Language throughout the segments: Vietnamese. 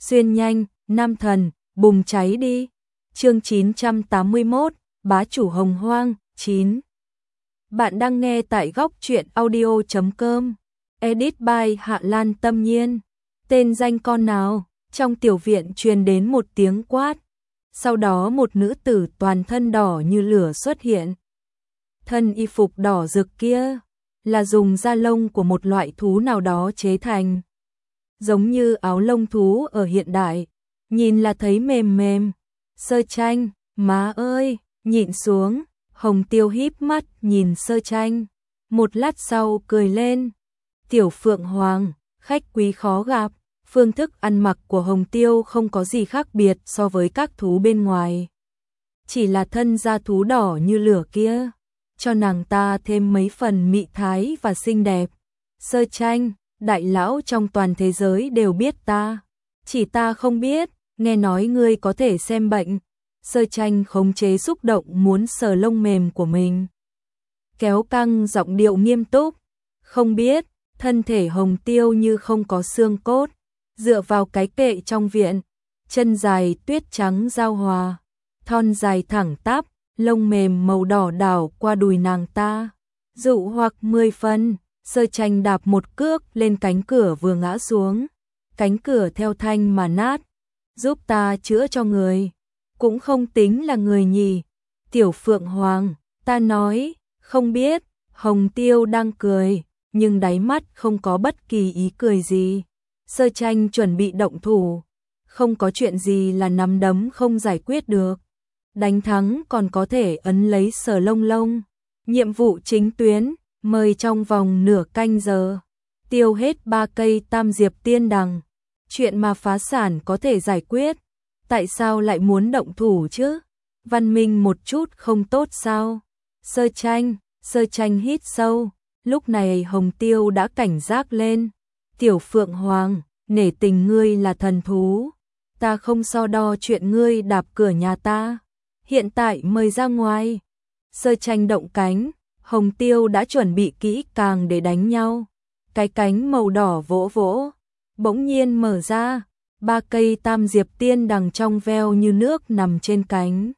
xuyên nhanh, nam thần, bùng cháy đi. Chương 981, bá chủ hồng hoang, 9. Bạn đang nghe tại góc truyện audio.com. Edit by Hạ Lan Tâm Nhiên. Tên danh con nào? Trong tiểu viện truyền đến một tiếng quát. Sau đó một nữ tử toàn thân đỏ như lửa xuất hiện. Thân y phục đỏ rực kia là dùng da lông của một loại thú nào đó chế thành. Giống như áo lông thú ở hiện đại, nhìn là thấy mềm mềm. Sơ Tranh, má ơi, nhịn xuống. Hồng Tiêu híp mắt nhìn Sơ Tranh, một lát sau cười lên. Tiểu Phượng Hoàng, khách quý khó gặp. Phương thức ăn mặc của Hồng Tiêu không có gì khác biệt so với các thú bên ngoài. Chỉ là thân da thú đỏ như lửa kia, cho nàng ta thêm mấy phần mị thái và xinh đẹp. Sơ Tranh, đại lão trong toàn thế giới đều biết ta. Chỉ ta không biết, nghe nói ngươi có thể xem bệnh. Sơ Tranh khống chế xúc động muốn sờ lông mềm của mình. Kéo căng giọng điệu nghiêm túc. Không biết, thân thể Hồng Tiêu như không có xương cốt. Dựa vào cái kệ trong viện, chân dài tuyết trắng giao hòa, thon dài thẳng tắp, lông mềm màu đỏ đảo qua đùi nàng ta. Dụ hoặc 10 phân, Sơ Tranh đạp một cước lên cánh cửa vừa ngã xuống. Cánh cửa theo thanh mà nát. Giúp ta chữa cho người. Cũng không tính là người nhỉ. Tiểu Phượng Hoàng, ta nói, không biết. Hồng Tiêu đang cười, nhưng đáy mắt không có bất kỳ ý cười gì. Sơ Tranh chuẩn bị động thủ. Không có chuyện gì là nắm đấm không giải quyết được. Đánh thắng còn có thể ấn lấy Sở Lông Lông. Nhiệm vụ chính tuyến, mời trong vòng nửa canh giờ. Tiêu hết 3 cây tam diệp tiên đằng. Chuyện mà phá sản có thể giải quyết. Tại sao lại muốn động thủ chứ? Văn minh một chút không tốt sao? Sơ Tranh hít sâu. Lúc này Hồng Tiêu đã cảnh giác lên. Tiểu Phượng Hoàng, nể tình ngươi là thần thú. Ta không so đo chuyện ngươi đạp cửa nhà ta. Hiện tại mời ra ngoài. Sơ Tranh động cánh. Hồng Tiêu đã chuẩn bị kỹ càng để đánh nhau. Cái cánh màu đỏ vỗ vỗ. Bỗng nhiên mở ra. 3 cây tam diệp tiên đằng trong veo như nước nằm trên cánh.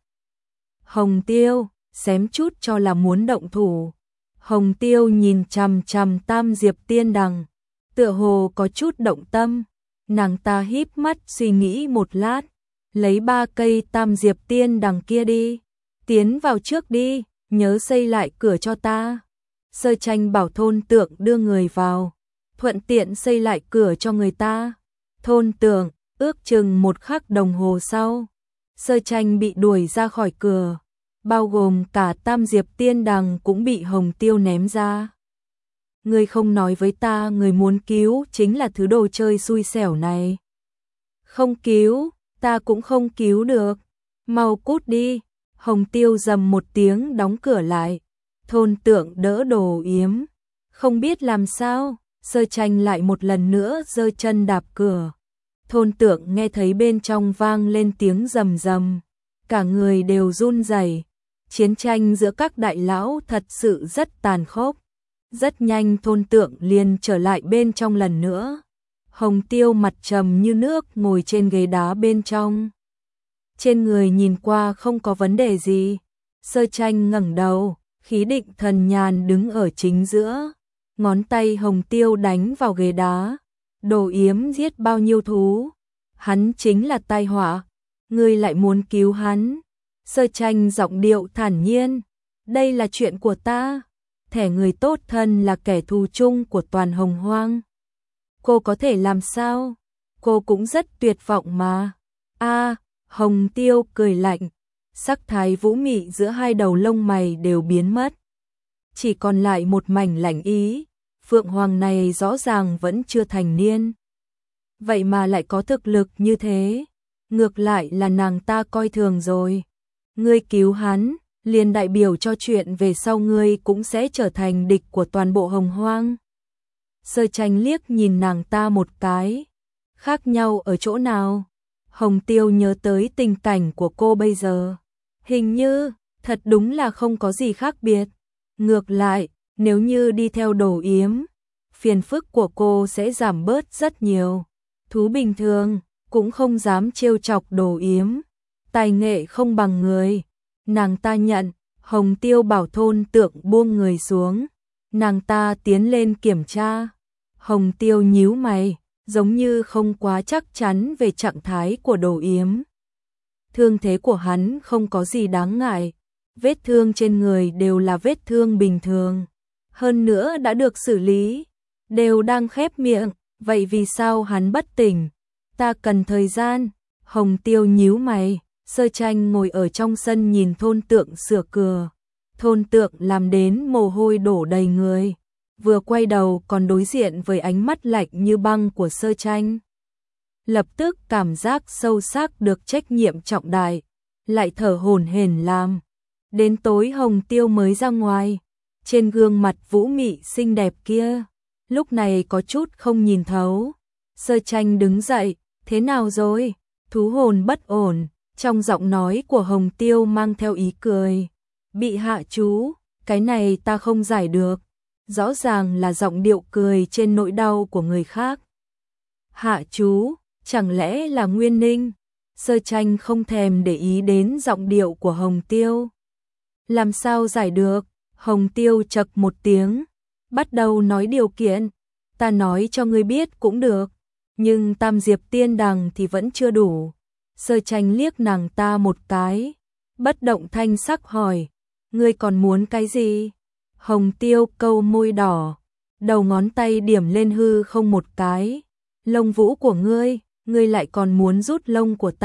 Hồng Tiêu, xém chút cho là muốn động thủ. Hồng Tiêu nhìn chằm chằm tam diệp tiên đằng. Tựa hồ có chút động tâm. Nàng ta híp mắt suy nghĩ một lát. Lấy 3 cây tam diệp tiên đằng kia đi. Tiến vào trước đi, nhớ xây lại cửa cho ta. Sơ Tranh bảo Thôn Tượng đưa người vào. Thuận tiện xây lại cửa cho người ta. Thôn Tượng, ước chừng 1 khắc đồng hồ sau. Sơ Tranh bị đuổi ra khỏi cửa. Bao gồm cả tam diệp tiên đằng cũng bị Hồng Tiêu ném ra. Ngươi không nói với ta người muốn cứu chính là thứ đồ chơi xui xẻo này. Không cứu, ta cũng không cứu được. Mau cút đi. Hồng Tiêu rầm một tiếng đóng cửa lại. Thôn Tượng đỡ Đồ Yếm. Không biết làm sao, Sơ Tranh lại một lần nữa giơ chân đạp cửa. Thôn Tượng nghe thấy bên trong vang lên tiếng rầm rầm. Cả người đều run rẩy. Chiến tranh giữa các đại lão thật sự rất tàn khốc. Rất nhanh Thôn Tượng liền trở lại bên trong lần nữa. Hồng Tiêu mặt trầm như nước ngồi trên ghế đá bên trong. Trên người nhìn qua không có vấn đề gì. Sơ Tranh ngẩng đầu, khí định thần nhàn đứng ở chính giữa. Ngón tay Hồng Tiêu đánh vào ghế đá. Đồ Yếm giết bao nhiêu thú? Hắn chính là tai họa. Ngươi lại muốn cứu hắn? Sơ Tranh giọng điệu thản nhiên. Đây là chuyện của ta. Thẻ người tốt thân là kẻ thù chung của toàn hồng hoang. Cô có thể làm sao? Cô cũng rất tuyệt vọng mà. Hồng Tiêu cười lạnh. Sắc thái vũ mị giữa hai đầu lông mày đều biến mất. Chỉ còn lại một mảnh lạnh ý. Phượng Hoàng này rõ ràng vẫn chưa thành niên. Vậy mà lại có thực lực như thế. Ngược lại là nàng ta coi thường rồi. Ngươi cứu hắn, liền đại biểu cho chuyện về sau ngươi cũng sẽ trở thành địch của toàn bộ hồng hoang. Sơ Tranh liếc nhìn nàng ta một cái. Khác nhau ở chỗ nào? Hồng Tiêu nhớ tới tình cảnh của cô bây giờ. Hình như, thật đúng là không có gì khác biệt. Ngược lại, nếu như đi theo Đồ Yếm, phiền phức của cô sẽ giảm bớt rất nhiều. Thú bình thường, cũng không dám trêu chọc Đồ Yếm, tài nghệ không bằng người. Nàng ta nhận, Hồng Tiêu bảo Thôn Tượng buông người xuống, nàng ta tiến lên kiểm tra. Hồng Tiêu nhíu mày, giống như không quá chắc chắn về trạng thái của Đồ Yếm. Thương thế của hắn không có gì đáng ngại, vết thương trên người đều là vết thương bình thường, hơn nữa đã được xử lý, đều đang khép miệng, vậy vì sao hắn bất tỉnh? Ta cần thời gian. Hồng Tiêu nhíu mày, Sơ Tranh ngồi ở trong sân nhìn Thôn Tượng sửa cửa. Thôn Tượng làm đến mồ hôi đổ đầy người, vừa quay đầu còn đối diện với ánh mắt lạnh như băng của Sơ Tranh. Lập tức cảm giác sâu sắc được trách nhiệm trọng đại, lại thở hổn hển làm. Đến tối Hồng Tiêu mới ra ngoài, trên gương mặt vũ mị xinh đẹp kia, lúc này có chút không nhìn thấu. Sơ Tranh đứng dậy, thế nào rồi? Thú hồn bất ổn, trong giọng nói của Hồng Tiêu mang theo ý cười. Bị hạ chú, cái này ta không giải được. Rõ ràng là giọng điệu cười trên nỗi đau của người khác. Hạ chú, chẳng lẽ là Nguyên Ninh? Sơ Tranh không thèm để ý đến giọng điệu của Hồng Tiêu. Làm sao giải được? Hồng Tiêu chậc một tiếng, bắt đầu nói điều kiện. Ta nói cho ngươi biết cũng được, nhưng Tam Diệp Tiên Đằng thì vẫn chưa đủ. Sơ Tranh liếc nàng ta một cái, bất động thanh sắc hỏi, ngươi còn muốn cái gì? Hồng Tiêu câu môi đỏ, đầu ngón tay điểm lên hư không một cái. Lông vũ của ngươi lại còn muốn rút lông của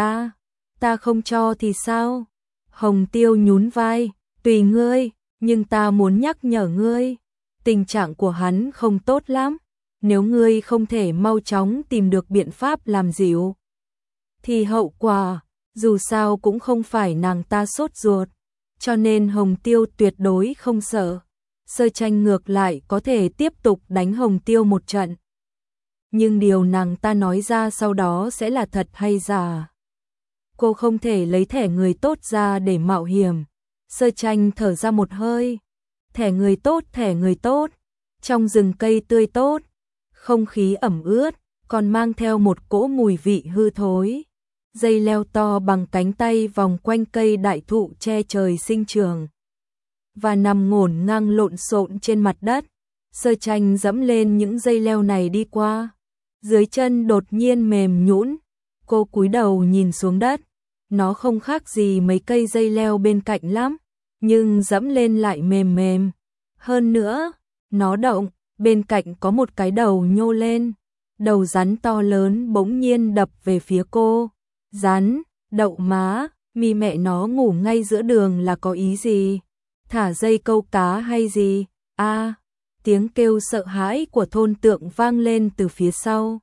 ta không cho thì sao? Hồng Tiêu nhún vai, tùy ngươi, nhưng ta muốn nhắc nhở ngươi, tình trạng của hắn không tốt lắm, nếu ngươi không thể mau chóng tìm được biện pháp làm dịu, thì hậu quả, dù sao cũng không phải nàng ta sốt ruột, cho nên Hồng Tiêu tuyệt đối không sợ. Sơ Tranh ngược lại có thể tiếp tục đánh Hồng Tiêu một trận. Nhưng điều nàng ta nói ra sau đó sẽ là thật hay giả? Cô không thể lấy thẻ người tốt ra để mạo hiểm. Sơ Tranh thở ra một hơi. Thẻ người tốt. Trong rừng cây tươi tốt, không khí ẩm ướt, còn mang theo một cỗ mùi vị hư thối. Dây leo to bằng cánh tay vòng quanh cây đại thụ che trời sinh trường và nằm ngổn ngang lộn xộn trên mặt đất. Sơ Tranh dẫm lên những dây leo này đi qua, dưới chân đột nhiên mềm nhũn, cô cúi đầu nhìn xuống đất, nó không khác gì mấy cây dây leo bên cạnh lắm, nhưng dẫm lên lại mềm mềm. Hơn nữa, nó động, bên cạnh có một cái đầu nhô lên, đầu rắn to lớn bỗng nhiên đập về phía cô. Rắn, đậu má, mi mẹ nó ngủ ngay giữa đường là có ý gì? Thả dây câu cá hay gì? A, tiếng kêu sợ hãi của Thôn Tượng vang lên từ phía sau.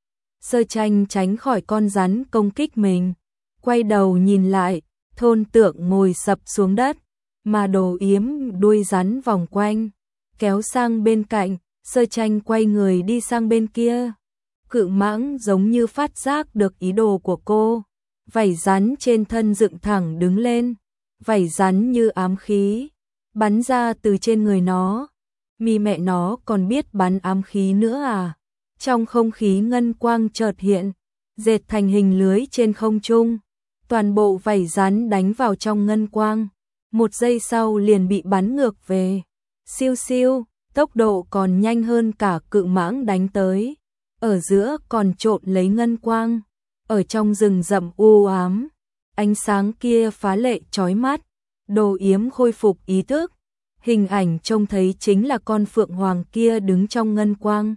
Sơ Tranh tránh khỏi con rắn công kích mình, quay đầu nhìn lại, Thôn Tượng ngồi sập xuống đất, mà Đồ Yếm đuôi rắn vòng quanh, kéo sang bên cạnh. Sơ Tranh quay người đi sang bên kia. Cự mãng giống như phát giác được ý đồ của cô, vảy rắn trên thân dựng thẳng đứng lên, vảy rắn như ám khí, bắn ra từ trên người nó. Mi mẹ nó còn biết bắn ám khí nữa à? Trong không khí ngân quang chợt hiện, dệt thành hình lưới trên không trung, toàn bộ vảy rắn đánh vào trong ngân quang, một giây sau liền bị bắn ngược về. Siêu siêu, tốc độ còn nhanh hơn cả cự mãng đánh tới. Ở giữa còn trộn lấy ngân quang, ở trong rừng rậm u ám, ánh sáng kia phá lệ chói mắt. Đồ Yếm khôi phục ý thức, hình ảnh trông thấy chính là con phượng hoàng kia đứng trong ngân quang,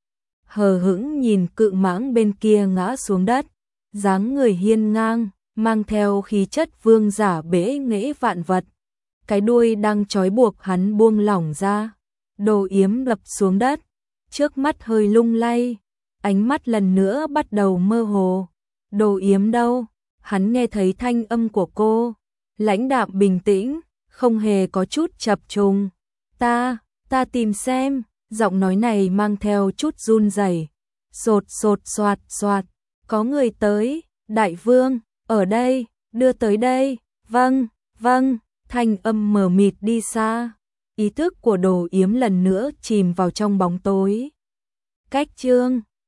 hờ hững nhìn cự mãng bên kia ngã xuống đất, dáng người hiên ngang, mang theo khí chất vương giả bẽ nghễ vạn vật. Cái đuôi đang trói buộc hắn buông lỏng ra, Đồ Yếm lập xuống đất, trước mắt hơi lung lay, ánh mắt lần nữa bắt đầu mơ hồ. Đồ Yếm đâu? Hắn nghe thấy thanh âm của cô, lãnh đạm bình tĩnh, không hề có chút chập trùng. Ta tìm xem, giọng nói này mang theo chút run rẩy. Sột sột soạt soạt, có người tới, đại vương, ở đây, đưa tới đây, vâng, thanh âm mờ mịt đi xa. Ý thức của Đồ Yếm lần nữa chìm vào trong bóng tối. Cách chương